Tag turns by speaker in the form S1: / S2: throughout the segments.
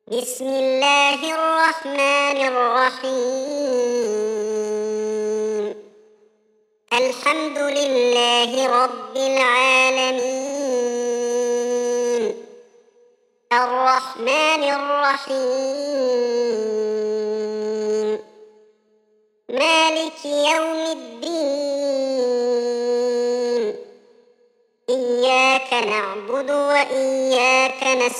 S1: بسم الله الرحمن الرحيم. الحمد لله رب العالمين، الرحمن الرحيم، مالك يوم الدين. إياك نعبد وإياك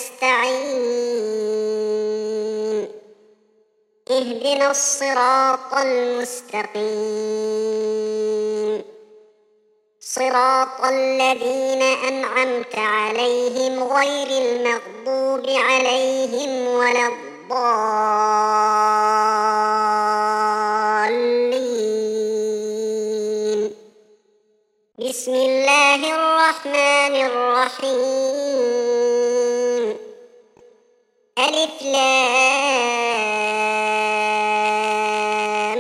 S1: نستعين. اهدنا الصراط المستقيم، صراط الذين أنعمت عليهم غير المغضوب عليهم ولا الضالين. بسم الله الرحمن الرحيم. ألف لام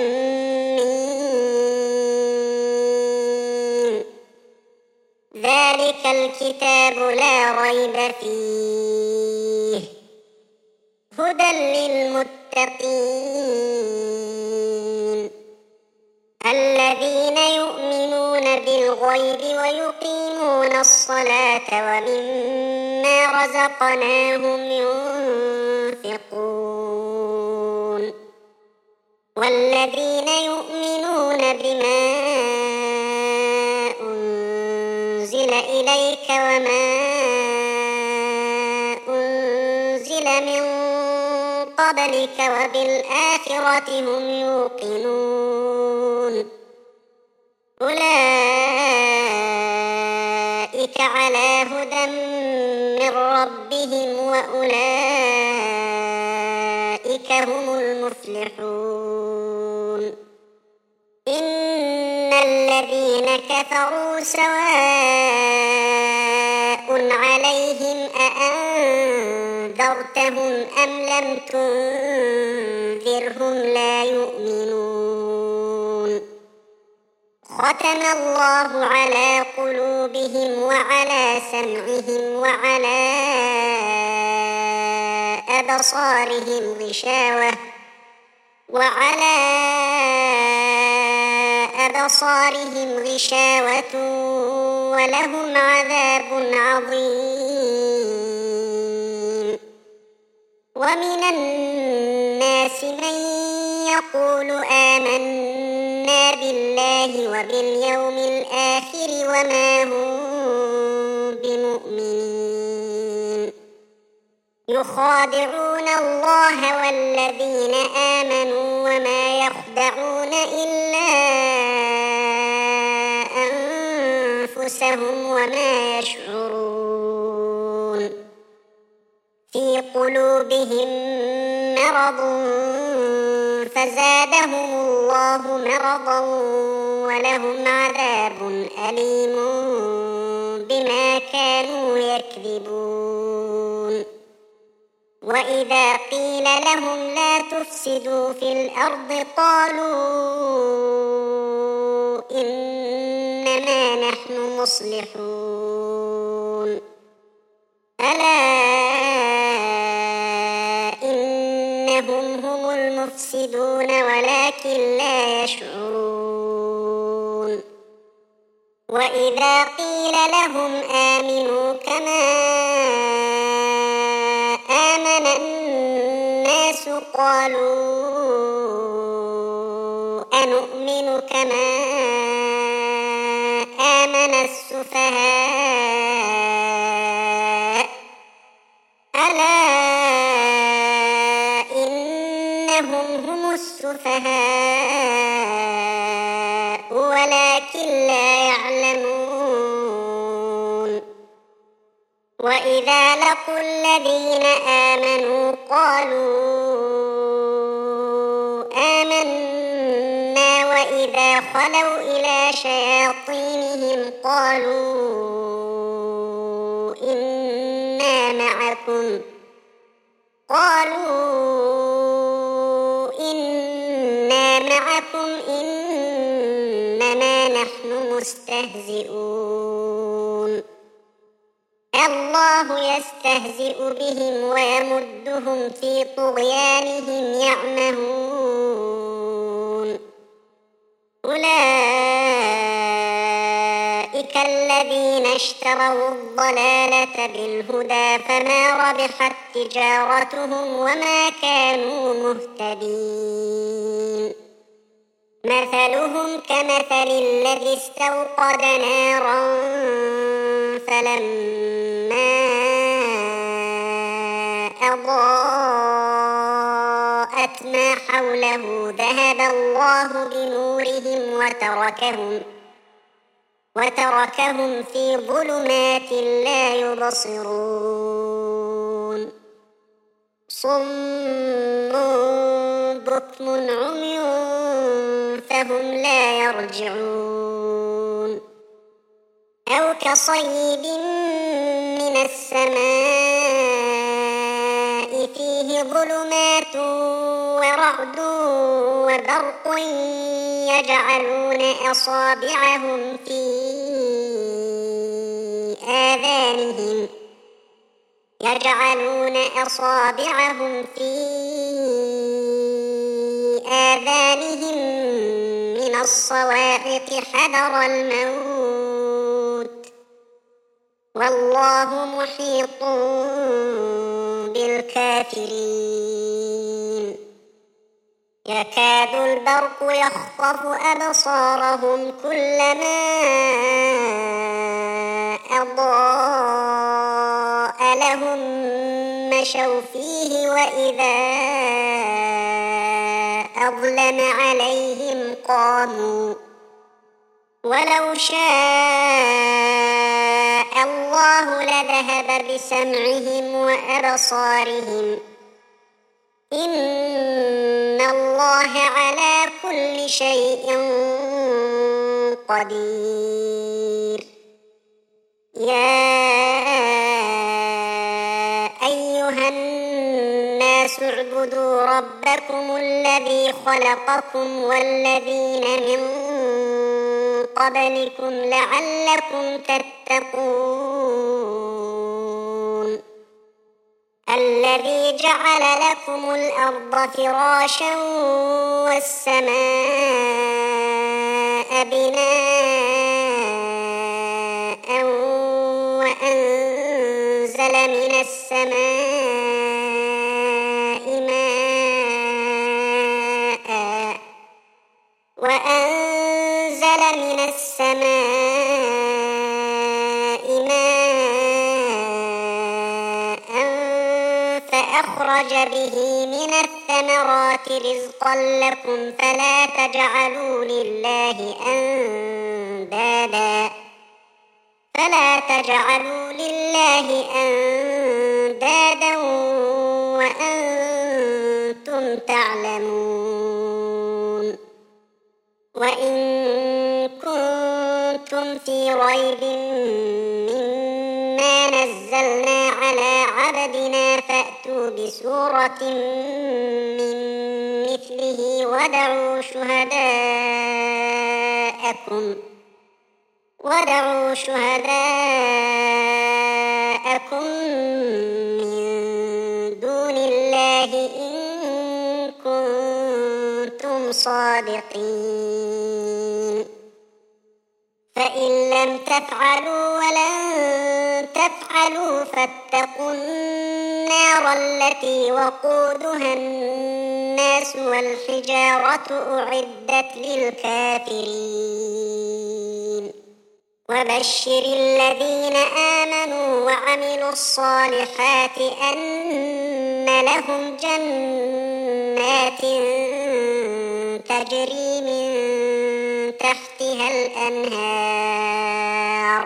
S1: ميم. ذلك الكتاب لا ريب فيه، هدى للمتقين الذين يؤمنون بالغيب ويقيمون الصلاة ومما رزقناهم ينفقون، والذين يؤمنون بما أنزل إليك وما أنزل من قبلك وبالآخرة هم يوقنون. أولئك على هدى من ربهم وأولئك هم المفلحون. إن الذين كفروا سواء عليهم أأنذرتهم أم لم تنذرهم لا يؤمنون. ختم الله على قلوبهم وعلى سمعهم وعلى أبصارهم غشاوة ولهم عذاب عظيم. ومن الناس من يقول آمنا بالله وباليوم الآخر وما هم بمؤمنين. يخادعون الله والذين آمنوا وما يخدعون إلا أنفسهم وما يشعرون. في قلوبهم مرض فزادهم الله مرضا ولهم عذاب أليم بما كانوا يكذبون. وإذا قيل لهم لا تفسدوا في الأرض قالوا إنما نحن مصلحون. ألا إنهم هم المفسدون ولكن لا يشعرون. وإذا قيل لهم آمنوا كما آمن الناس قالوا أنؤمن كما آمن السفهاء. ألا إنهم هم السفهاء ولكن لا يعلمون. وإذا لقوا الذين آمنوا قالوا آمنا وإذا خلوا إلى شياطينهم قالوا إنا معكم إنما نحن مستهزئون. الله يستهزئ بهم ويمدهم في طغيانهم يعمهون أولئك الذين اشتروا الضلالة بالهدى فما ربحت تجارتهم وما كانوا مهتدين مثلهم كمثل الذي استوقد نارا فلما أضاءت ما حوله ذهب الله بنورهم وتركهم في ظلمات لا يبصرون صم بكم عمي فهم لا يرجعون أو كصيب من السماء فيه ظلمات ورعد وبرق يجعلون أصابعهم في آذانهم من الصواعق حذر الموت والله محيط بالكافرين يكاد البرق يخطف أبصارهم كلما أضاء لهم مشوا فيه وإذا أظلم عليهم قاموا ولو شاء الله لذهب بسمعهم وأبصارهم إن الله على كل شيء قدير يا أيها الناس اعبدوا ربكم الذي خلقكم والذين من قبلكم لعلكم تتقون الذي جعل لكم الأرض فراشا والسماء بناء وأنزل من السماء ماء فأخرج به من الثمرات رزقا لكم فلا تجعلوا لله أندادا وأنتم تعلمون وإن كنتم في ريب مما نزلنا على عبدنا فأتوا بسورة من مثله ودعوا شهداءكم من دون الله إن كنتم صادقين فإن لم تفعلوا ولن تفعلوا فاتقوا النار التي وقودها الناس والحجارة أعدت للكافرين وبشر الذين آمنوا وعملوا الصالحات أن لهم جنات تجري من تحتها الأنهار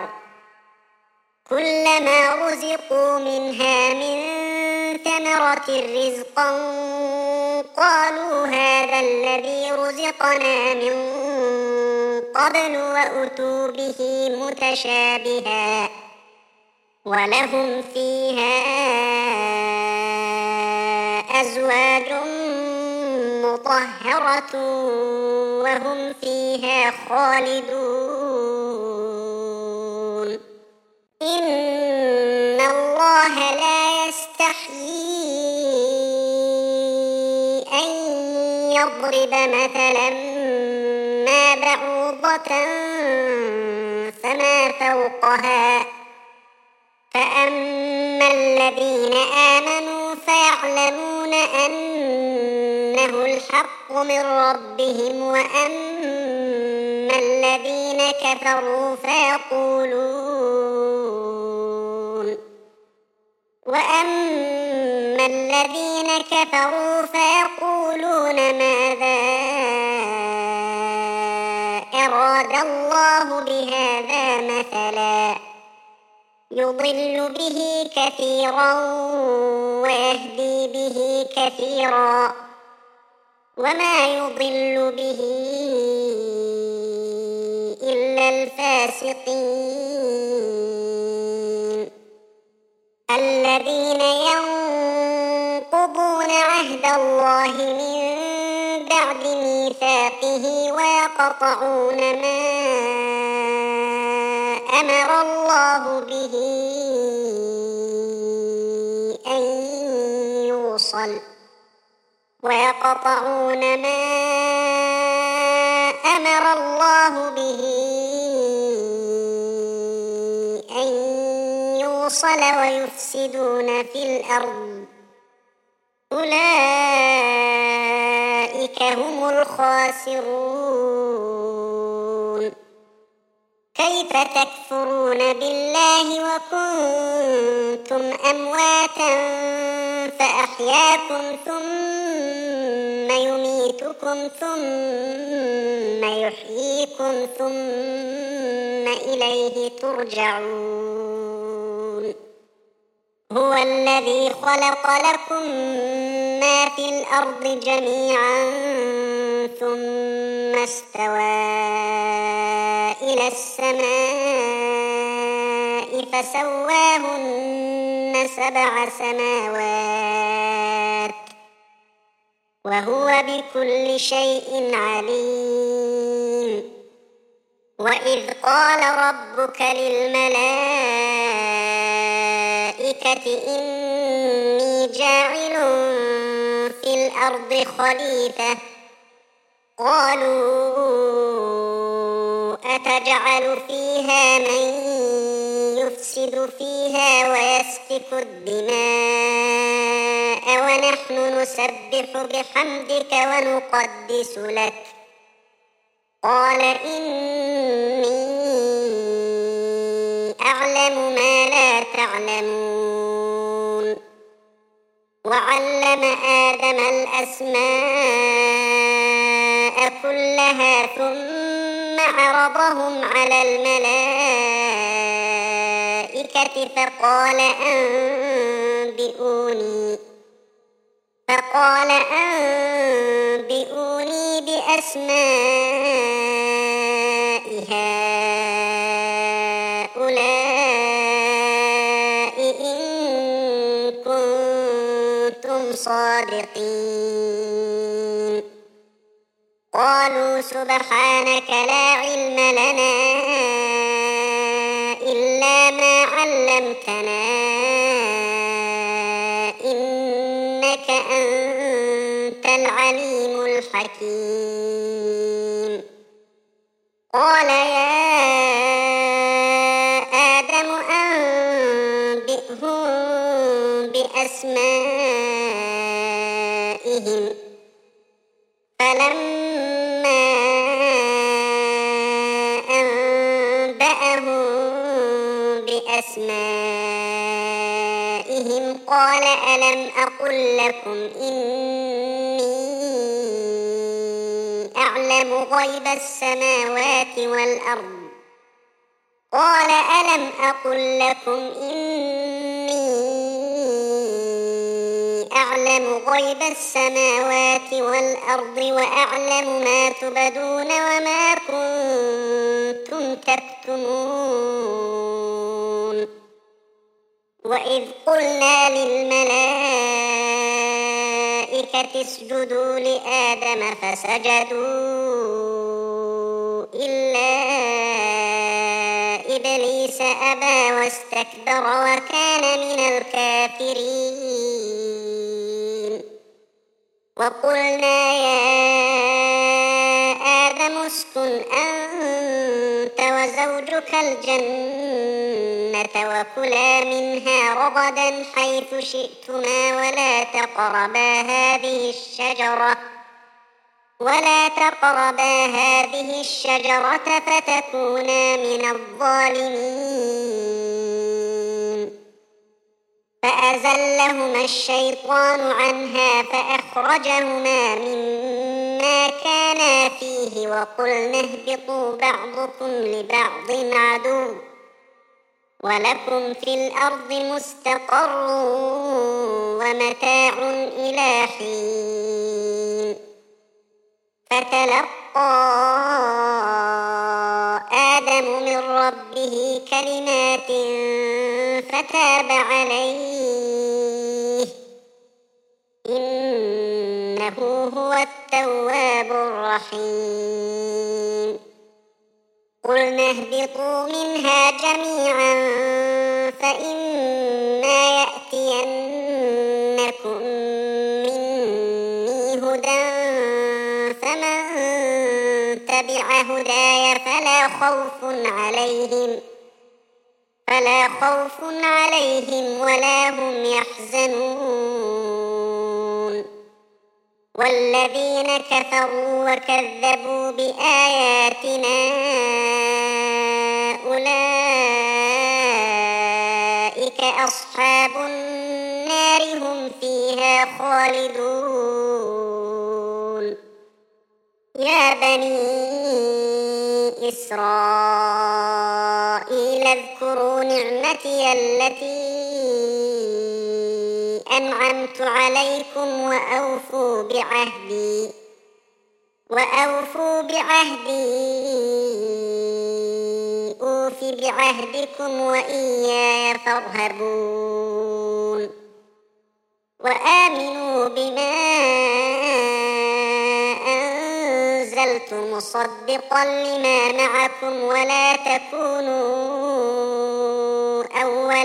S1: كلما رزقوا منها من ثمرة رزقا قالوا هذا الذي رزقنا من قبل وأتوا به متشابها ولهم فيها أزواج مطهرة وهم فيها خالدون إن الله لا يستحيي أن يضرب مثلا ما بعوضة فما فوقها فأما الذين آمنوا فيعلمون أنه الحق من ربهم وأما الذين كفروا فيقولون ماذا أراد الله بهذا مثلا يضل به كثيرا ويهدي به كثيرا وما يضل به إلا الفاسقين الذين ينقضون عهد الله من بعد ميثاقه ويقطعون ما أمر الله به أن يوصل ويفسدون في الأرض أولئك هم الخاسرون كيف تكفرون بالله وكنتم أمواتا فأحياكم ثم يميتكم ثم يحييكم ثم إليه ترجعون هو الذي خلق لكم ما في الأرض جميعا ثم استوى إلى السماء فسواهن 7 سماوات وهو بكل شيء عليم وإذ قال ربك للملائكة إني جاعل في الأرض خليفة قالوا أتجعل فيها من يفسد فيها ويسفك الدماء ونحن نسبح بحمدك ونقدس لك قال إني أعلم ما لا تعلمون وعلم آدم الأسماء كلها ثم عرضهم على الملائكة فقال أنبئوني بأسماء هؤلاء إن كنتم صادقين قالوا سبحانك لا علم لنا إلا ما علمتنا إنك أنت العليم الحكيم قال يا آدم أنبئهم بأسمائهم فلما أنبأهم بأسمائهم قال ألم أقل لكم إني أعلم غيب السماوات والأرض قال ألم أقل لكم إني أعلم غيب السماوات والأرض وأعلم ما تبدون وما كنتم تكتمون وإذ قلنا للملائكة اسجدوا لآدم فسجدوا إلا إبليس أبى واستكبر وكان من الكافرين وقلنا يا آدم اسكن أنت وزوجك الجنة وكلا منها رغدا حيث شئتما ولا تقربا هذه الشجرة فتكونا من الظالمين فأزلهما الشيطان عنها فأخرجهما مما كانا فيه وقلنا اهبطوا بعضكم لبعض عدو ولكم في الأرض مستقر ومتاع إلى حين فتلقى آدم من ربه كلمات فتاب عليه إنه هو التواب الرحيم قلنا اهبطوا منها جميعا فإما يأتينكم مني هدى فمن تبع هداي فلا خوف عليهم ولا هم يحزنون والذين كفروا وكذبوا بآياتنا أولئك أصحاب النار هم فيها خالدون يا بني إسرائيل اذكروا نعمتي التي أنعمت عليكم وأوفوا بعهدي أوف بعهدكم وإياي فارهبون وآمنوا بما أنزلت مصدقا لما معكم ولا تكونوا أول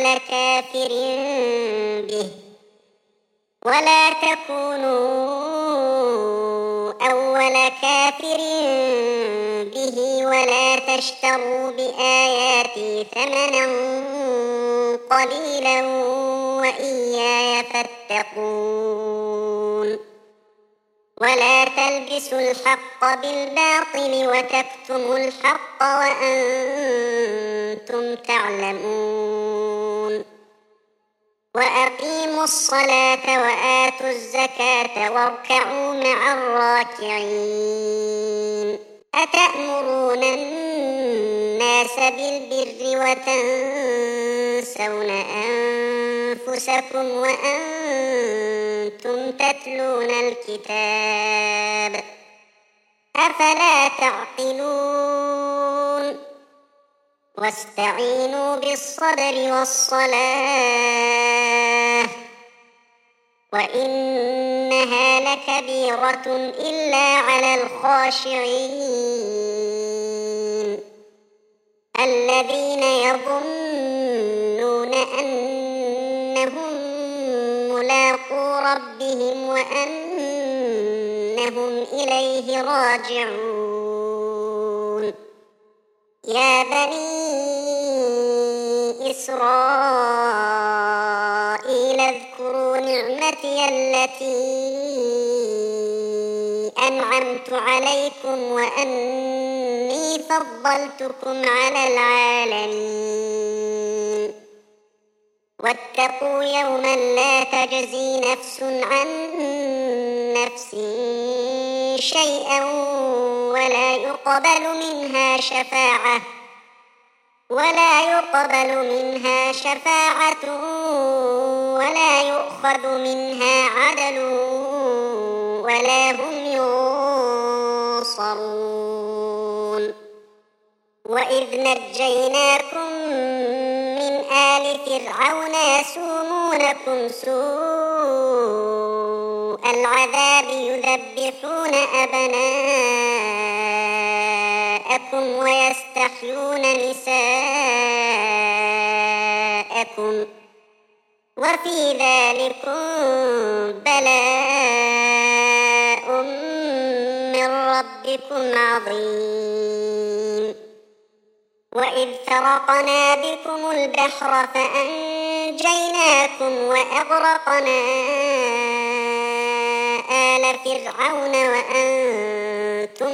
S1: كافر به ولا تشتروا بآياتي ثمنا قليلا وإياي فاتقون ولا تلبسوا الحق بالباطل وتكتموا الحق وأنتم تعلمون وأقيموا الصلاة وآتوا الزكاة واركعوا مع الراكعين أتأمرون الناس بالبر وتنسون أنفسكم وأنتم تتلون الكتاب أفلا تعقلون واستعينوا بالصبر والصلاة وإنها لكبيرة إلا على الخاشعين الذين يظنون أنهم ملاقو ربهم وأنهم إليه راجعون يا بني إسرائيل اذكروا نعمتي التي أنعمت عليكم وأني فضلتكم على العالمين واتقوا يوما لا تجزي نفس عن نفس شيئا ولا يقبل منها شفاعة ولا يؤخذ منها عدل ولا هم ينصرون وإذ نجيناكم من آل فرعون يسومونكم سوء العذاب يذبحون أبناءكم ويستحيون نساءكم لكم وفي ذلكم بلاء من ربكم عظيم وإذ فرقنا بكم البحر فأنجيناكم وأغرقنا آل فرعون وأنتم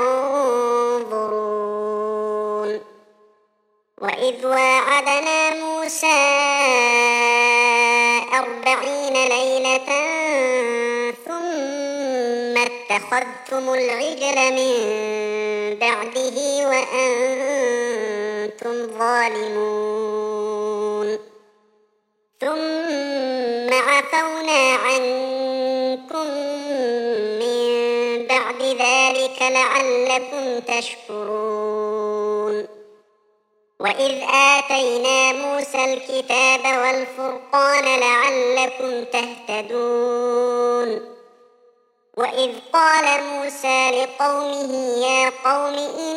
S1: تنظرون وإذ واعدنا موسى 40 ليلة ثم اتخذتم العجل من بعده وأنتم ظالمون ثم عفونا عنكم من بعد ذلك لعلكم تشكرون وإذ آتينا موسى الكتاب والفرقان لعلكم تهتدون وإذ قال موسى لقومه يا قوم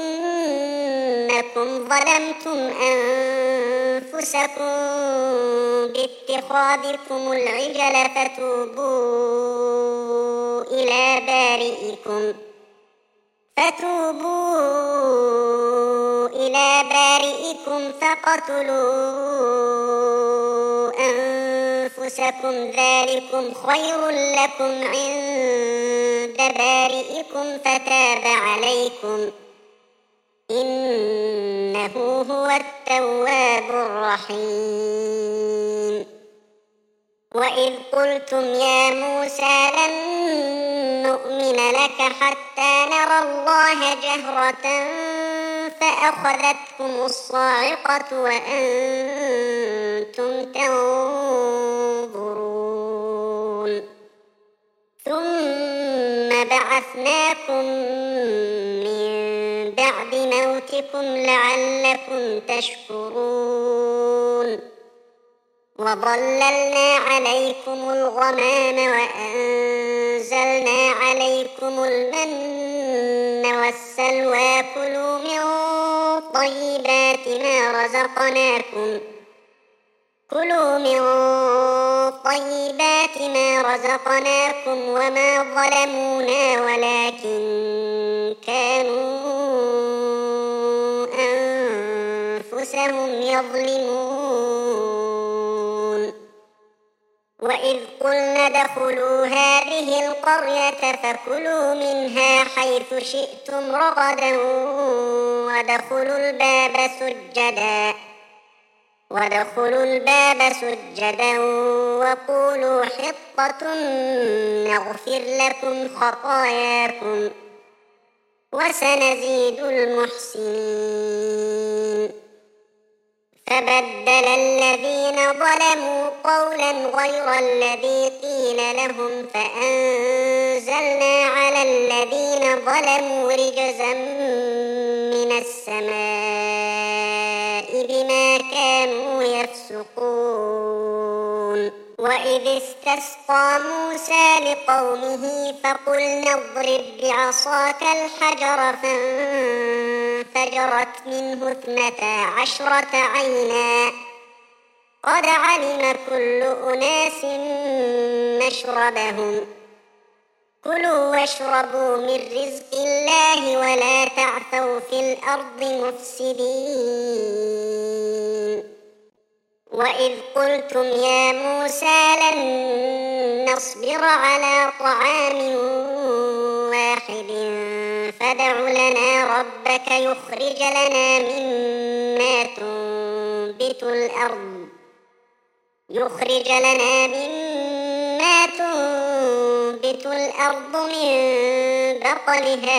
S1: إنكم ظلمتم أنفسكم باتخاذكم العجل فتوبوا إلى بارئكم فقتلوا أنفسكم ذلكم خير لكم عند بارئكم فتاب عليكم إنه هو التواب الرحيم وإذ قلتم يا موسى لن نؤمن لك حتى نرى الله جهرة فأخذتكم الصاعقة وأنتم تنظرون ثم بعثناكم من بعد موتكم لعلكم تشكرون وظللنا عليكم الغمام وأنزلنا عليكم المن والسلوى كلوا من طيبات ما رزقناكم وما ظلمونا ولكن كانوا أنفسهم يظلمون وإذ قلنا ادخلوا هذه القرية فكلوا منها حيث شئتم رغدا وادخلوا الباب سجدا وقولوا حطة نغفر لكم خطاياكم وسنزيد المحسنين فبدل الذين ظلموا قولا غير الذي قيل لهم فأنزلنا على الذين ظلموا رجزا من السماء بما كانوا يفسقون وإذ استسقى موسى لقومه فقلنا اضرب بعصاك الحجر فانفجرت منه 12 عينا قد علم كل أناس مشربهم كلوا واشربوا من رزق الله ولا تعثوا في الأرض مفسدين وإذ قلتم يا موسى لن نصبر على طعام واحد فادع لنا ربك يخرج لنا مما تنبت الأرض من بقلها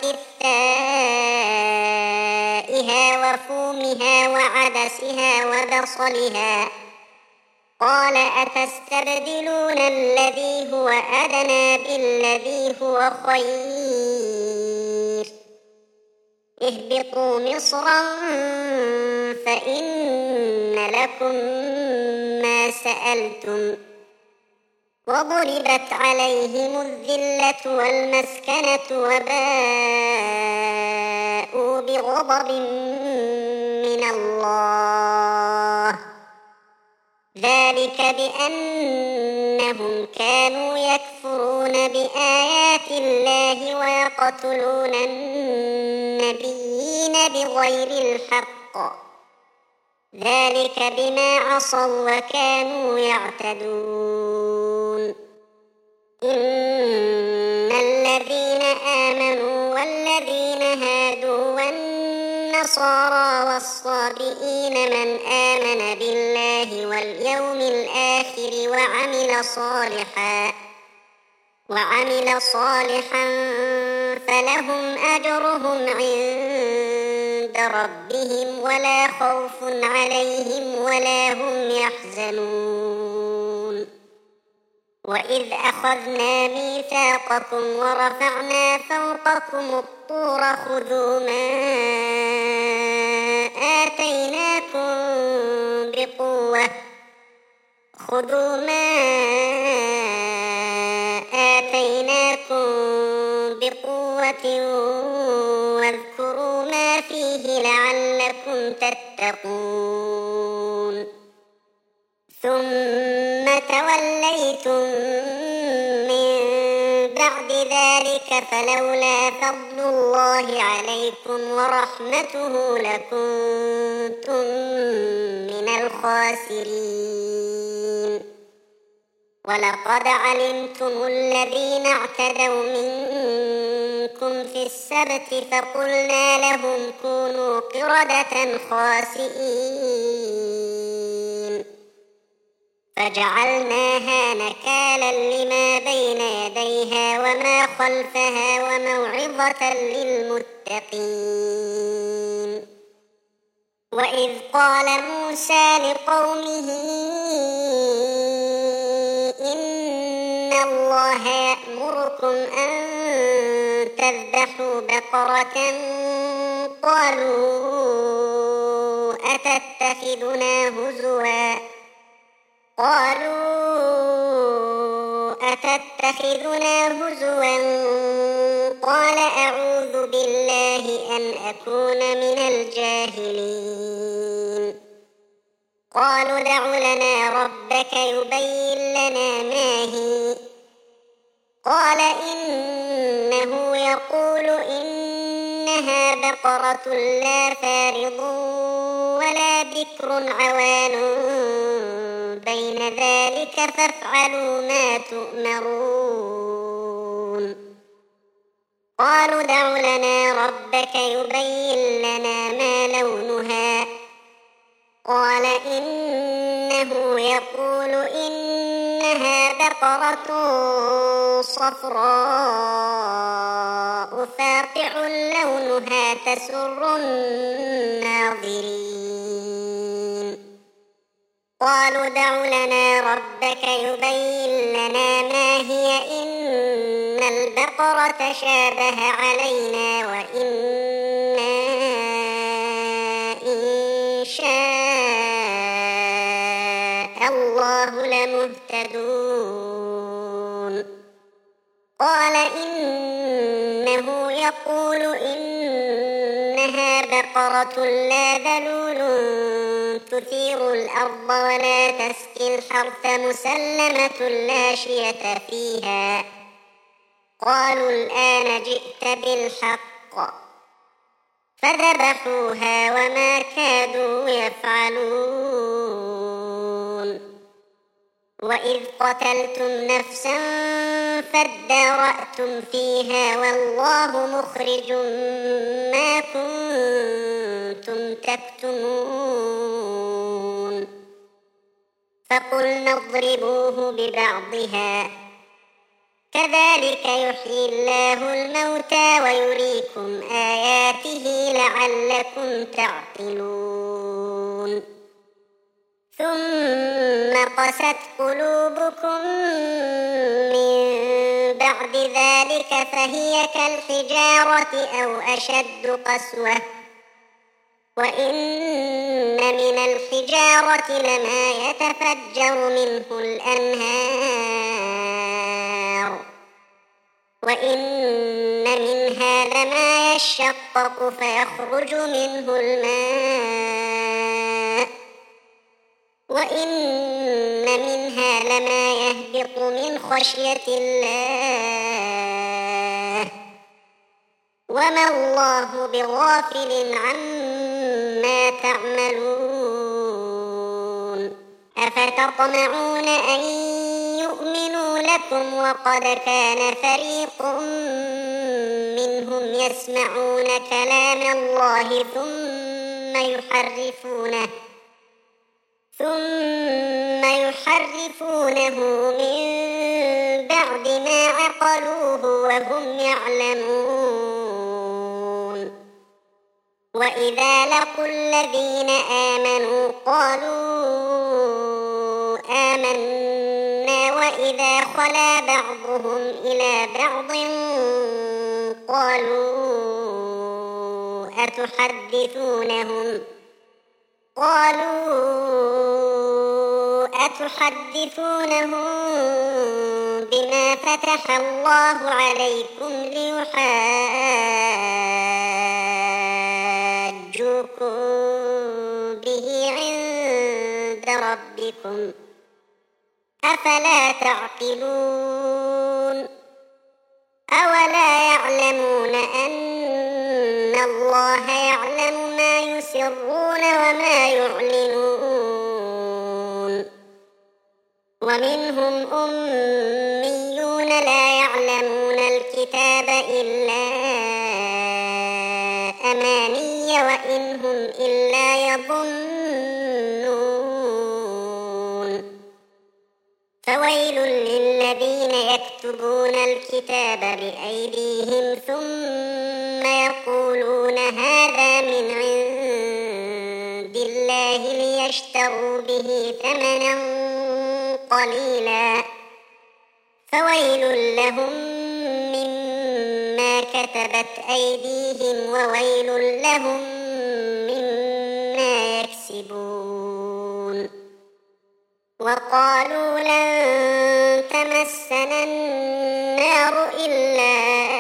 S1: وقثائها وفومها وعدسها وبصلها قال أتستبدلون الذي هو أدنى بالذي هو خير اهبطوا مصرا فإن لكم ما سألتم وضربت عليهم الذلة والمسكنة وباءوا بغضب من الله ذلك بأنهم كانوا يكفرون بآيات الله ويقتلون النبيين بغير الحق، ذلك بما عصوا وكانوا يعتدون. إن الذين آمنوا والذين هادوا والنصارى والصابئين من آمن بالله واليوم الآخر وعمل صالحا فلهم أجرهم عند ربهم ولا خوف عليهم ولا هم يحزنون. وإذ أخذنا ميثاقكم ورفعنا فوقكم الطور خذوا ما آتيناكم بقوة واذكروا ما فيه لعلكم تتقون. ثم توليتم من بعد ذلك فلولا فضل الله عليكم ورحمته لكنتم من الخاسرين. ولقد علمتم الذين اعتدوا منكم في السبت فقلنا لهم كونوا قردة خاسئين فجعلناها نكالا لما بين يديها وما خلفها وموعظة للمتقين. وإذ قال موسى لقومه إن الله يأمركم أن تذبحوا بقرة قالوا أتتخذنا هزوا قال أعوذ بالله أن أكون من الجاهلين. قالوا ادع لنا ربك يبين لنا ما هي قال إنه يقول إنها بقرة لا فارض ولا بكر عوان بين ذلك فافعلوا ما تؤمرون. قالوا ادع لنا ربك يبين لنا ما لونها قال إنه يقول إنها بقرة صفراء فاقع لونها تسر الناظرين. قالوا ادع لنا ربك يبين لنا ما هي إن البقرة شابه علينا وإنا إن شاء الله لمهتدون. قال إنه يقول إنها بقرة لا ذلول تثير الأرض ولا تسقي الحرث مسلمة لا شية فيها. قالوا الآن جئت بالحق فذبحوها وما كادوا يفعلون. وإذ قتلتم نفسا فادارأتم فيها والله مخرج ما كنتم تكتمون. فقلنا اضربوه ببعضها كذلك يحيي الله الموتى ويريكم آياته لعلكم تعقلون. ثم قست قلوبكم من بعد ذلك فهي كالحجارة أو أشد قسوة وإن من الحجارة لما يتفجر منه الأنهار وإن منها لما يشقق فيخرج منه الماء وإن منها لما يهبط من خشية الله وما الله بغافل عما تعملون أفتطمعون أن يؤمنوا لكم وقد كان فريق منهم يسمعون كلام الله ثم يحرفونه من بعد ما عقلوه وهم يعلمون وإذا لقوا الذين آمنوا قالوا آمنا وإذا خلا بعضهم إلى بعض قالوا أتحدثونهم بما فتح الله عليكم ليحاجوكم به عند ربكم أفلا تعقلون أولا يعلمون أن الله يعلم ما يسرون وما يعلنون ومنهم أميون لا يعلمون الكتاب إلا أماني وإن هم إلا يظنون فويل للذين يكتبون الكتاب بأيديهم ثم يقولون هذا من عند الله ليشتروا به ثمنا قليلا فويل لهم مما كتبت أيديهم وويل لهم مما يكسبون وقالوا لن تمسنا النار إلا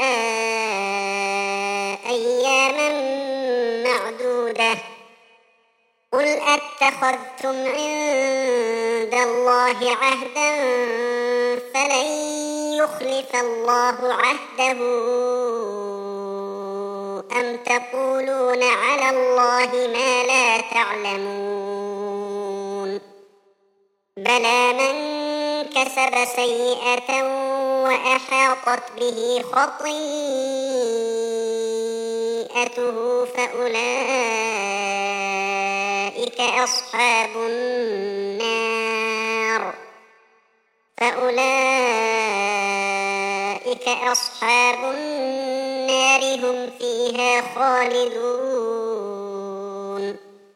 S1: أياما معدودة قل أتخذتم عند الله عهدا فلن يخلف الله عهده أم تقولون على الله ما لا تعلمون بلى من كسب سيئة وأحاطت به خطيئته فأولئك أصحاب النار هم فيها خالدون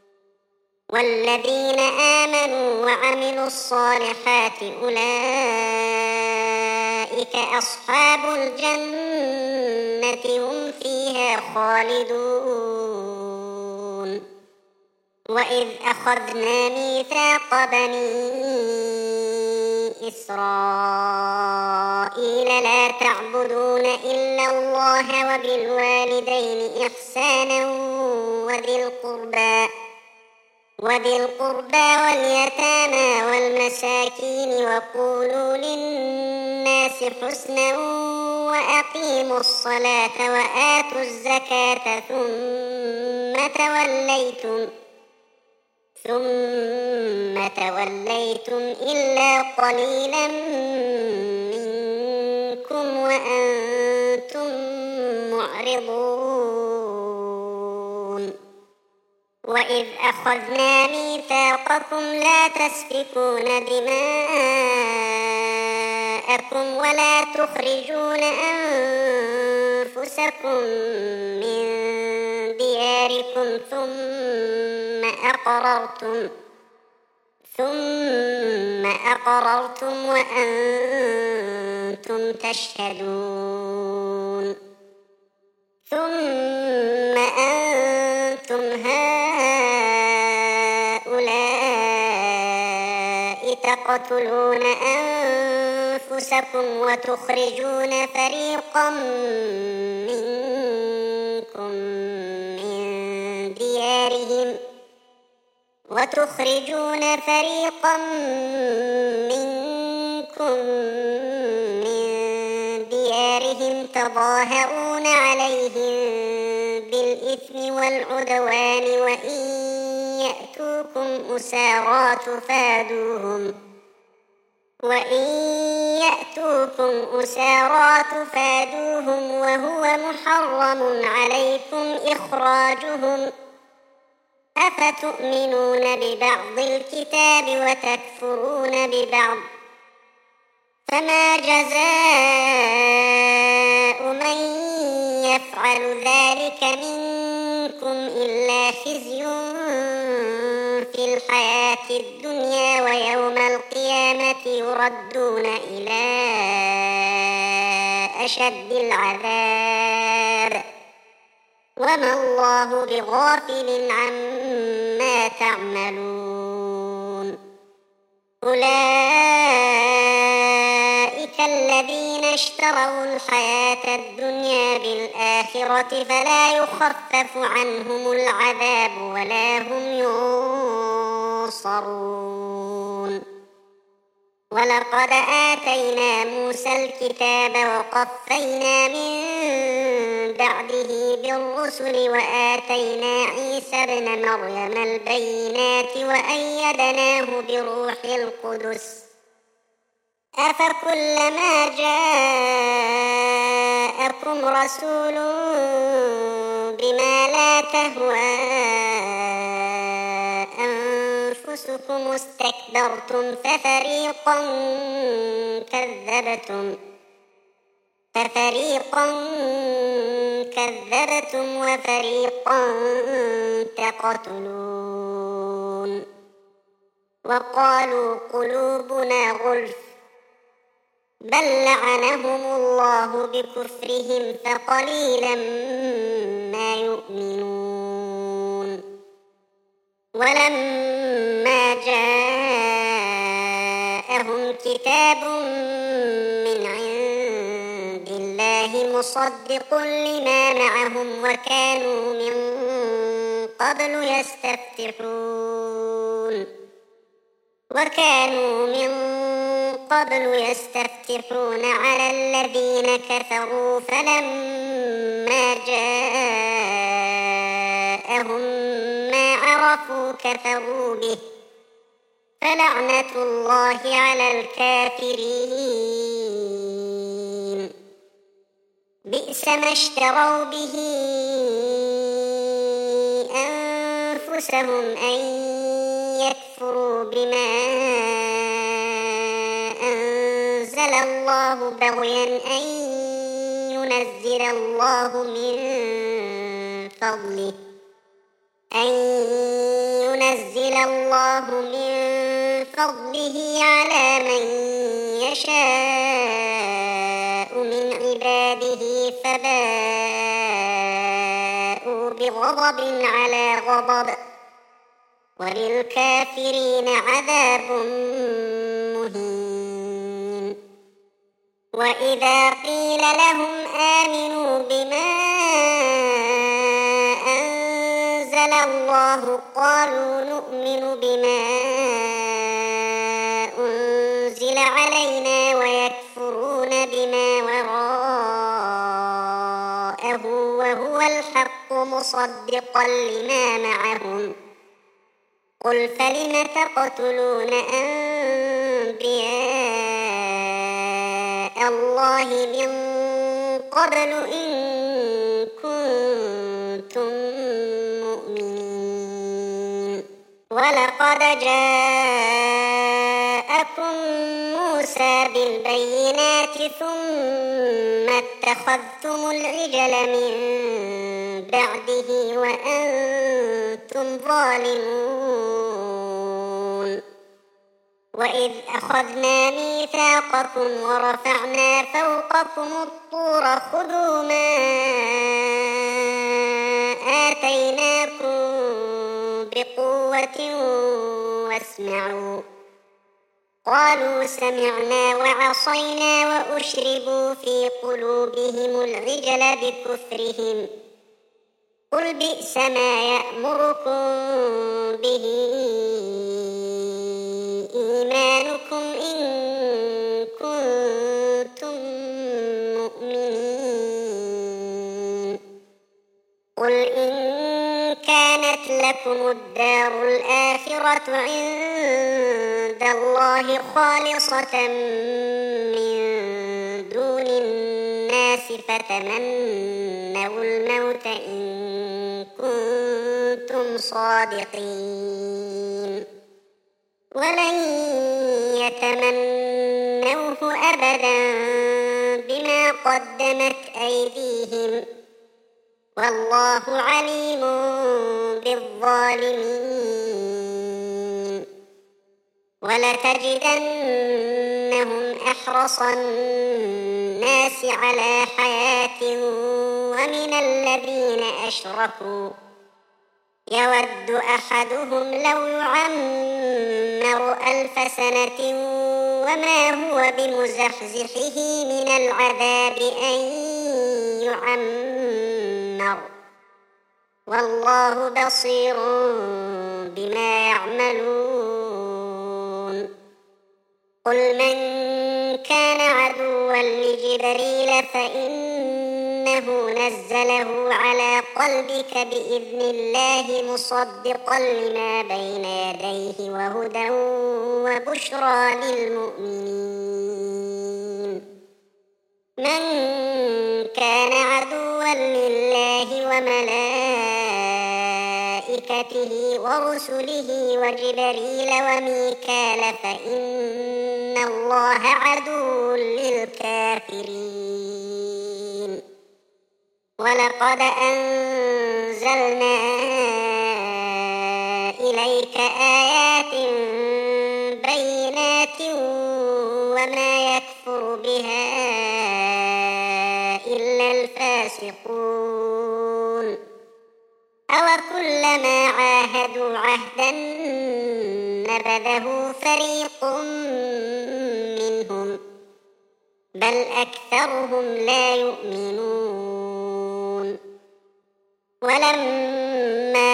S1: والذين آمنوا وعملوا الصالحات أولئك أصحاب الجنة هم فيها خالدون وإذ أخذنا ميثاق بني إسرائيل لا تعبدون إلا الله وبالوالدين إحسانا وذي القربى واليتامى والمساكين وقولوا للناس حسنا وأقيموا الصلاة وآتوا الزكاة ثم توليتم إلا قليلا منكم وأنتم معرضون وإذ أخذنا ميثاقكم لا تسفكون دماءكم ولا تخرجون أنفسكم من دياركم ثم أقررتم وأنتم تشهدون ثم أنتم هؤلاء تقتلون أنفسكم وتخرجون فريقا منكم من ديارهم وتخرجون فريقا منكم من ديارهم تظاهرون عليهم بالإثم والعدوان وإن يأتوكم أسارى تفادوهم وهو محرم عليكم إخراجهم أفتؤمنون ببعض الكتاب وتكفرون ببعض فما جزاء من يفعل ذلك منكم إلا خزي في الحياة الدنيا ويوم القيامة يردون إلى أشد العذاب وما الله بغافل عما تعملون أولئك الذين اشتروا الحياة الدنيا بالآخرة فلا يخفف عنهم العذاب ولا هم ينصرون ولقد آتينا موسى الكتاب وقفينا من بعده بالرسل وآتينا عيسى ابن مريم البينات وأيدناه بروح القدس أفكلما جاءكم رسول بما لا تهوى أنفسكم استكبرتم ففريقا كذبتم وفريقا تقتلون وقالوا قلوبنا غلف بل لعنهم الله بكفرهم فقليلا ما يؤمنون ولما جاءهم كتاب من عند الله مصدق لما معهم وكانوا من قبل يستفتحون على الذين كفروا فلما جاءهم ما عرفوا كفروا به فلعنة الله على الكافرين بئس ما اشتروا به أنفسهم أن يكفروا بما أنزل الله بغيا أن ينزل الله من فضله على من يشاء من عباده فباءوا بغضب على غضب وللكافرين عذاب مهين وإذا قيل لهم آمنوا بما أنزل الله قالوا نؤمن بما أنزل علينا ويكفرون بما وراءه وهو الحق مصدقا لما معهم قل فلم تقتلون أنبياء الله من قبل إن كنتم مؤمنين ولقد جاءكم موسى بالبينات ثم اتخذتم العجل من بعده وأنتم ظالمون وإذ أخذنا ميثاقكم ورفعنا فوقكم الطور خذوا ما آتيناكم بقوة واسمعوا قالوا سمعنا وعصينا وأشربوا في قلوبهم العجل بكفرهم قل بئس ما يأمركم به إيمانكم إن كنتم مؤمنين. قل إن كانت لكم الدار الآخرة عند الله خالصة من دون الناس فتمنوا الموت إن كنتم صادقين ولن يتمنوه أبدا بما قدمت أيديهم والله عليم بالظالمين. ولتجدنهم أحرص الناس على حياة ومن الذين أشركوا يود أحدهم لو يعمر 1000 سنة وما هو بمزحزحه من العذاب أن يعمر والله بصير بما يعملون. قل من كان عدوا لجبريل فإنه نزله على قلبك بإذن الله مصدقا لما بين يديه وهدى وبشرى للمؤمنين. من كان عدوا لله وملائكته ورسله وجبريل وميكال فإن الله عدو للكافرين. ولقد أنزلنا إليك آيات بينات وما يكفر بها إلا الفاسقون. أوكلما عاهدوا عهدا نبذه فريق منهم بل أكثرهم لا يؤمنون. ولما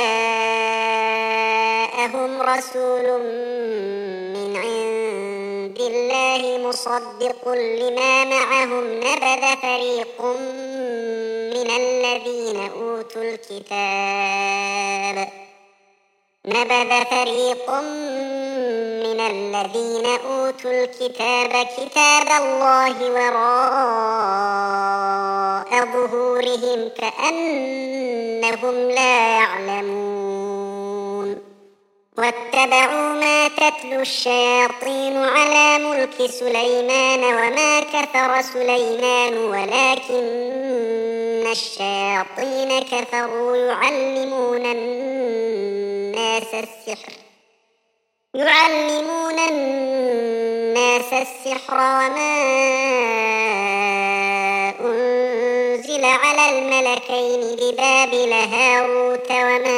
S1: جاءهم رسول من عند الله مصدق لما معهم نبذ فريق من الذين أوتوا الكتاب كتاب الله وراء ظهورهم كأنهم لا يعلمون. واتبعوا ما تتلو الشياطين على ملك سليمان وما كفر سليمان ولكن الشياطين كفروا يعلمون الناس السحر وما أنزل على الملكين ببابل هاروت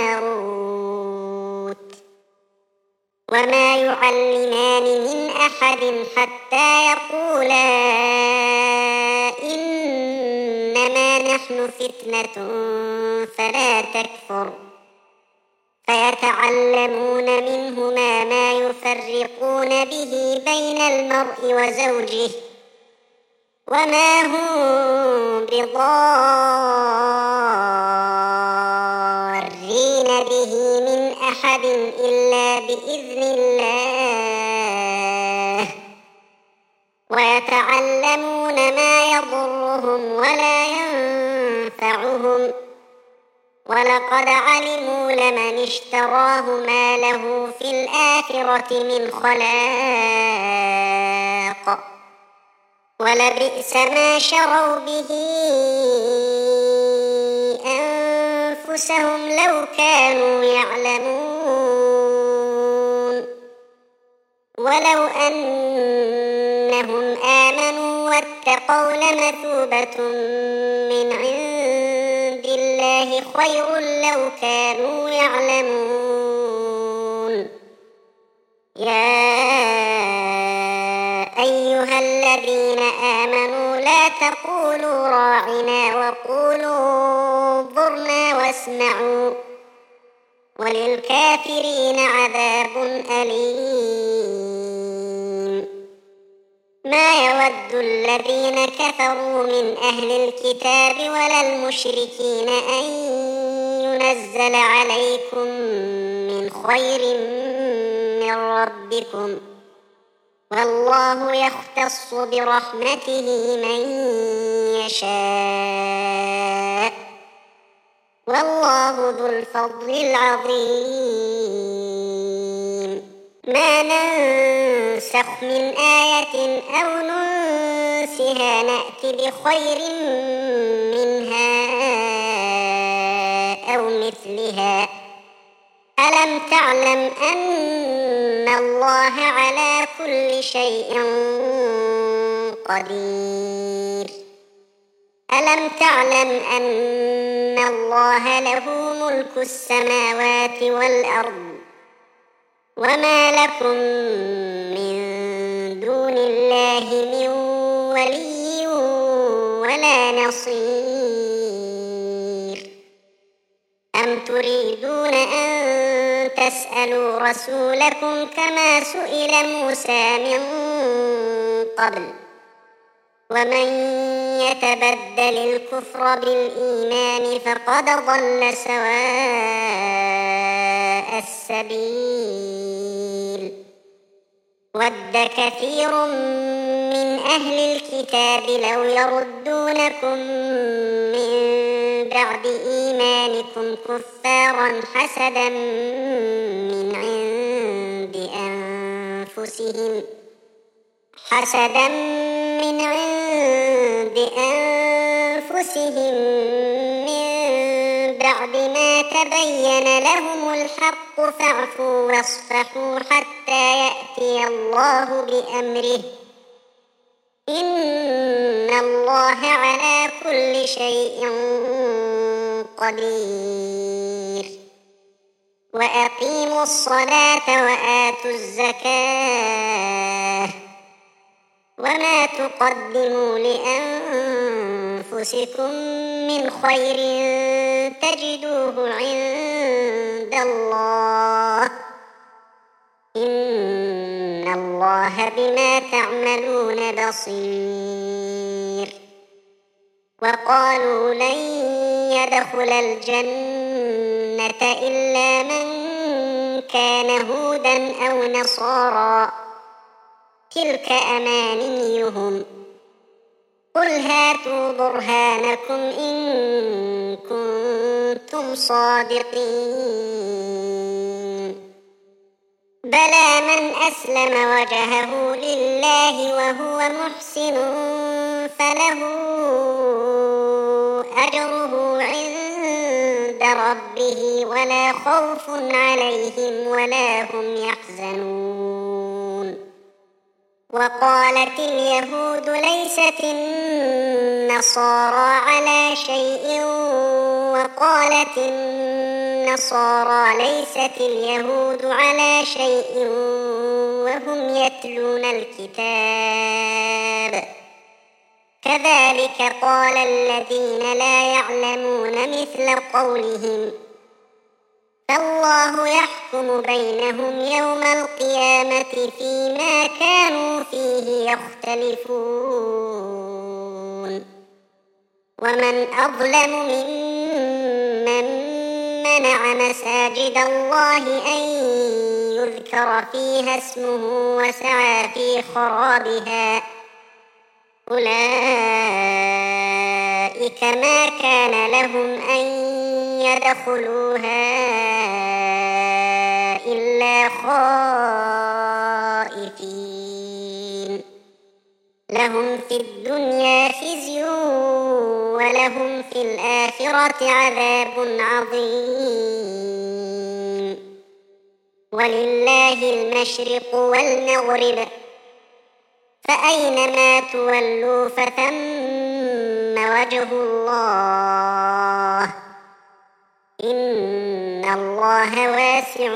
S1: وماروت وما يعلمان من أحد حتى يقولا إنما نحن فتنة فلا تكفر فيتعلمون منهما ما يفرقون به بين المرء وزوجه وما هم بضارين به من أحد إلا بإذن الله ويتعلمون ما يضرهم ولا ينفعهم ولقد علموا لمن اشتراه ما له في الآخرة من خلاق ولبئس ما شروا به أنفسهم لو كانوا يعلمون. ولو أنهم آمنوا واتقوا لمثوبة من عند الله خير لو كانوا يعلمون. يا أيها الذين آمنوا لا تقولوا راعنا وقولوا انظرنا واسمعوا وللكافرين عذاب أليم. ما يود الذين كفروا من أهل الكتاب ولا المشركين أن ينزل عليكم من خير من ربكم، والله يختص برحمته من يشاء، والله ذو الفضل العظيم. ما ننسخ من آية أو ننسها نأت بخير منها أو مثلها. ألم تعلم أن الله على كل شيء قدير؟ ألم تعلم أن الله له ملك السماوات والأرض، وما لكم من دون الله من ولي ولا نصير. أم تريدون أن تسألوا رسولكم كما سئل موسى من قبل؟ ومن يتبدل الكفر بالإيمان فقد ضل سواء السبيل. ود كثير من أهل الكتاب لو يردونكم من بعد إيمانكم كفارا حسدا من عند أنفسهم من بعد ما تبين لهم الحق، فاعفوا واصفحوا حتى يأتي الله بأمره، إن الله على كل شيء قدير. وأقيموا الصلاة وآتوا الزكاة، وما تقدموا لأنفسكم من خير تجدوه عند الله، إن الله بما تعملون بصير. وقالوا لن يدخل الجنة إلا من كان هودا أو نصارى، تلك أمانيهم، قل هاتوا برهانكم إن كنتم صادقين. بلى من أسلم وجهه لله وهو محسن فله أجره عند ربه ولا خوف عليهم ولا هم يحزنون. وقالت اليهود ليست النصارى على شيء، وقالت النصارى ليست اليهود على شيء وهم يتلون الكتاب، كذلك قال الذين لا يعلمون مثل قولهم، فالله يحكم بينهم يوم القيامة فيما كانوا فيه يختلفون. ومن أظلم ممن منع مساجد الله أن يذكر فيها اسمه وسعى في خرابها، أولئك ما كان لهم أن يدخلوها إلا خائفين، لهم في الدنيا خزي ولهم في الآخرة عذاب عظيم. ولله المشرق والمغرب، فأينما تولوا فثم وجه الله، إن الله واسع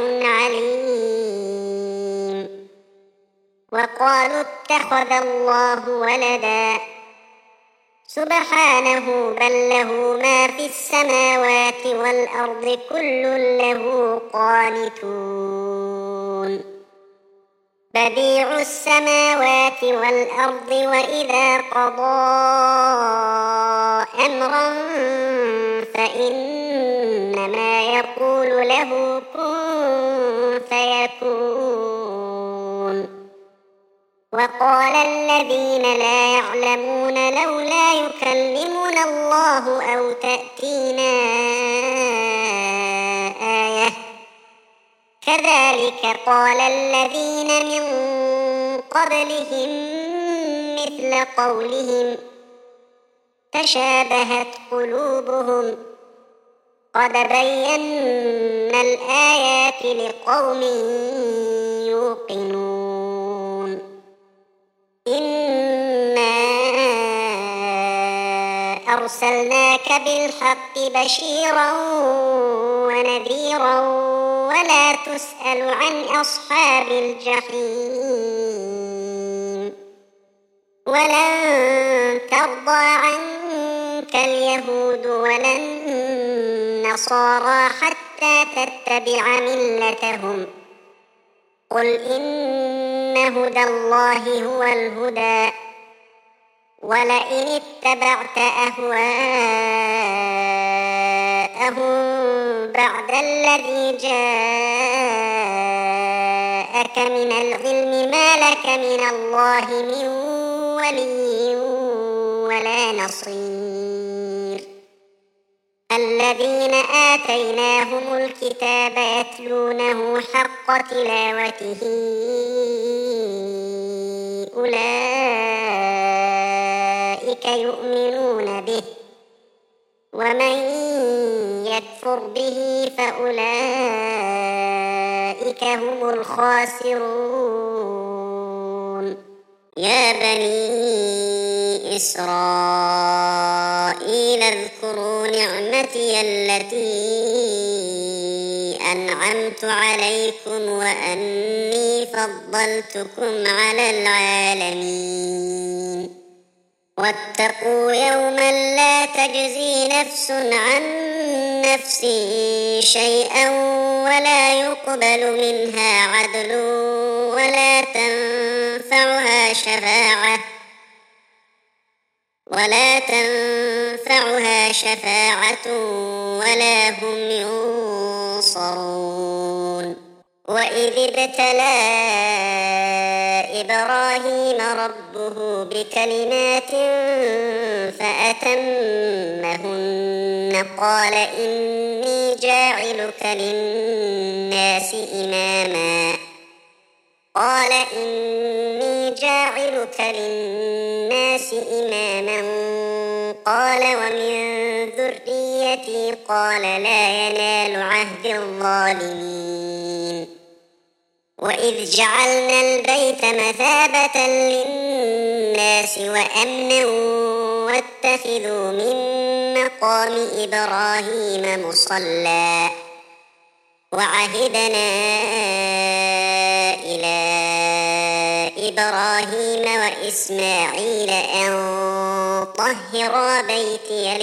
S1: عليم. وقالوا اتخذ الله ولدا سبحانه بل له ما في السماوات والأرض كل له قانتون بديع السماوات والأرض وإذا قضى أمرا فإنما يقول له كن فيكون وقال الذين لا يعلمون لولا يكلمنا الله أو تأتينا آية كذلك قال الذين من قبلهم مثل قولهم تشابهت قلوبهم قد بينا الآيات لقوم يوقنون إنا أرسلناك بالحق بشيرا ونذيرا ولا تسأل عن أصحاب الجحيم ولن ترضى عنك اليهود ولا النصارى حتى تتبع ملتهم قل إن هدى الله هو الهدى ولئن اتبعت أهواءهم بعد الذي جاءك من العلم ما لك من الله من ولي ولا نصير الذين آتيناهم الكتاب يتلونه حق تلاوته أولئك يؤمنون به ومن يكفر به فأولئك هم الخاسرون يا بني إسرائيل اذكروا نعمتي التي أنعمت عليكم وأني فضلتكم على العالمين واتقوا يوما لا تجزي نفس عن نفس شيئا ولا يقبل منها عدل ولا تنفعها شفاعة ولا هم ينصرون وإذ ابتلى إبراهيم ربه بكلمات فأتمهن قال إني جاعلك للناس إماما قال ومن ذريتي قال لا ينال عهد الظالمين وإذ جعلنا البيت مثابة للناس وأمنا واتخذوا من مقام إبراهيم مصلى وعهدنا إلى إبراهيم وإسماعيل أن طهرا بيتي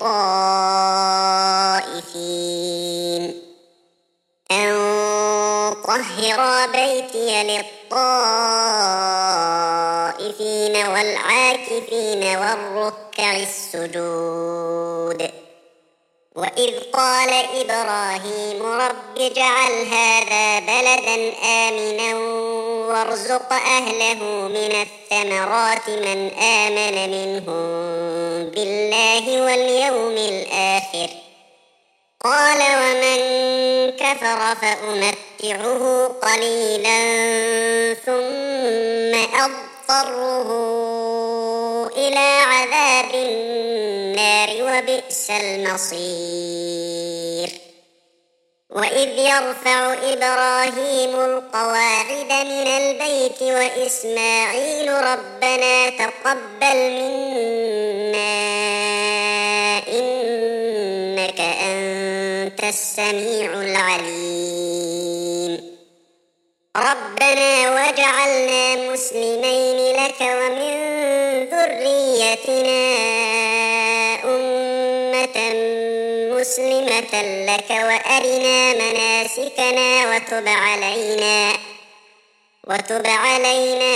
S1: للطائفين والعاكفين والركع السجود وإذ قال إبراهيم رب اجعل هذا بلدا آمنا وارزق أهله من الثمرات من آمن منهم بالله واليوم الآخر قال ومن كفر فأمتعه قليلا ثم أضطره إلى عذاب النار وبئس المصير وإذ يرفع إبراهيم القواعد من البيت وإسماعيل ربنا تقبل منا إنك أنت السميع العليم ربنا واجعلنا مسلمين لك ومن ذريتنا أمة لك وأرنا مناسكنا وتب علينا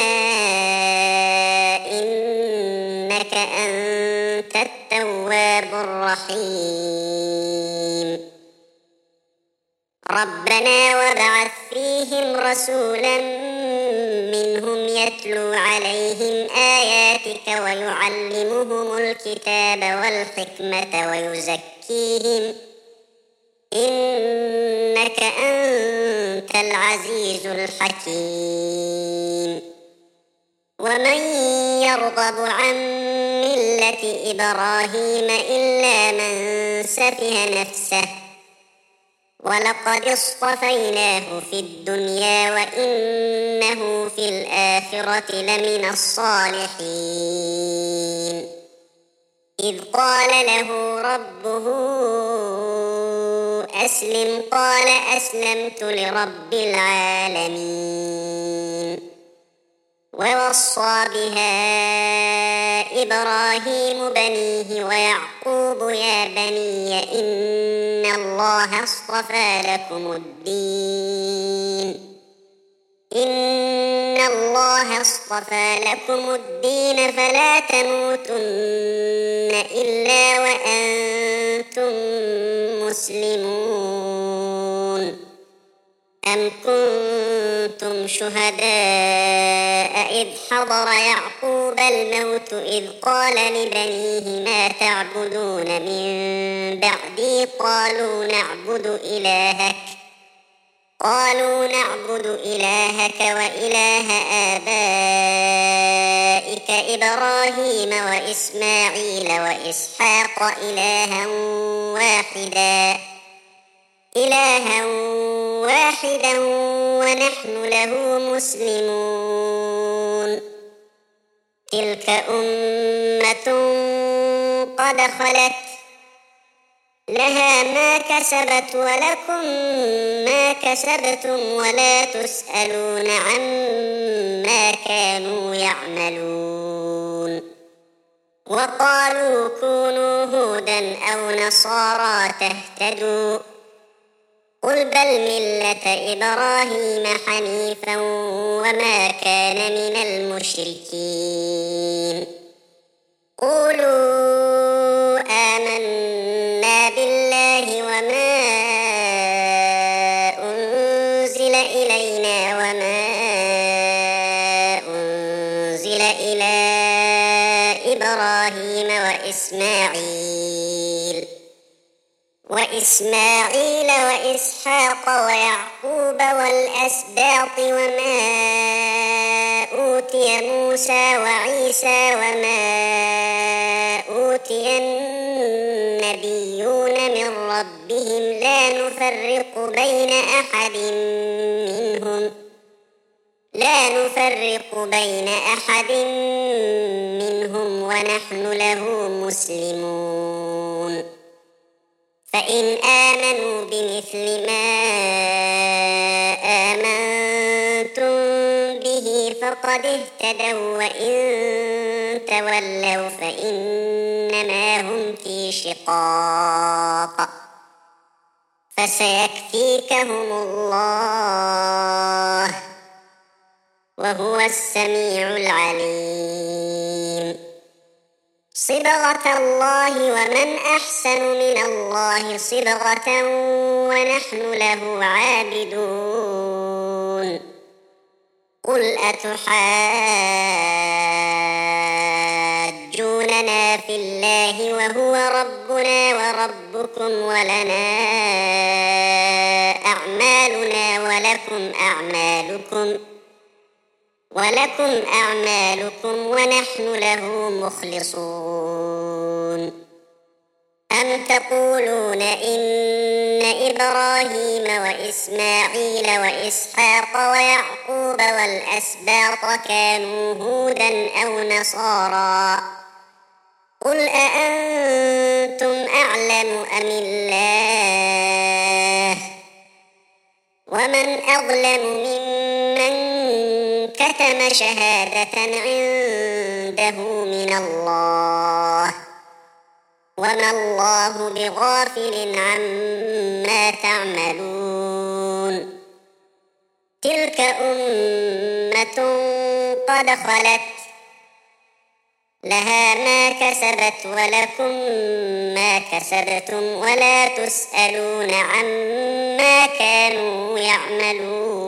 S1: إنك أنت التواب الرحيم ربنا وابعث فيهم رسولا منهم يتلو عليهم آياتك ويعلمهم الكتاب والحكمة ويزكيهم إنك أنت العزيز الحكيم ومن يرغب عن ملة إبراهيم إلا من سفه نفسه ولقد اصطفيناه في الدنيا وإنه في الآخرة لمن الصالحين إذ قال له ربه أسلم قال أسلمت لرب العالمين ووصى بها إبراهيم بنيه ويعقوب يا بني إن الله اصطفى لكم الدين فلا تموتن إلا وأنتم مسلمون أم كنتم شهداء إذ حضر يعقوب الموت إذ قال لبنيه ما تعبدون من بعدي قالوا نعبد إلهك وإله آبائك إبراهيم وإسماعيل وإسحاق إلها واحدا ونحن له مسلمون تلك أمة قد خلت لها ما كسبت ولكم ما كسبتم ولا تسألون عما كانوا يعملون وقالوا كونوا هودا أو نصارى تهتدوا قل بل ملة إبراهيم حنيفا وما كان من المشركين قولوا آمنا بالله وما أنزل إلينا وما أنزل إلى إبراهيم وإسماعيل وإسحاق ويعقوب والأسباط وما أوتي موسى وعيسى وما أوتي النبيون من ربهم لا نفرق بين أحد منهم ونحن له مسلمون فإن آمنوا بمثل ما آمنتم به فقد اهتدوا وإن تولوا فإنما هم في شقاق فسيكفيكهم الله وهو السميع العليم صبغة الله ومن أحسن من الله صبغة ونحن له عابدون قل أتحاجوننا في الله وهو ربنا وربكم ولنا أعمالنا ولكم أعمالكم ونحن له مخلصون أم تقولون إن إبراهيم وإسماعيل وإسحاق ويعقوب والأسباط كانوا هودا أو نصارى قل أأنتم أعلم أم الله ومن أظلم ممن كتم شهادة عنده من الله وما الله بغافل عما تعملون تلك أمة قد خلت لها ما كسبت ولكم ما كسبتم ولا تسألون عما كانوا يعملون.